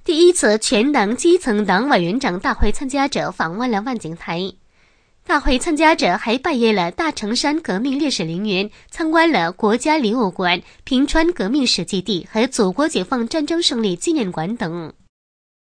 第一次全党基层党委员长大会参加者访问了万景台。大会参加者还拜谒了大城山革命烈士陵园，参观了国家礼物馆、平川革命史基地和祖国解放战争胜利纪念馆等。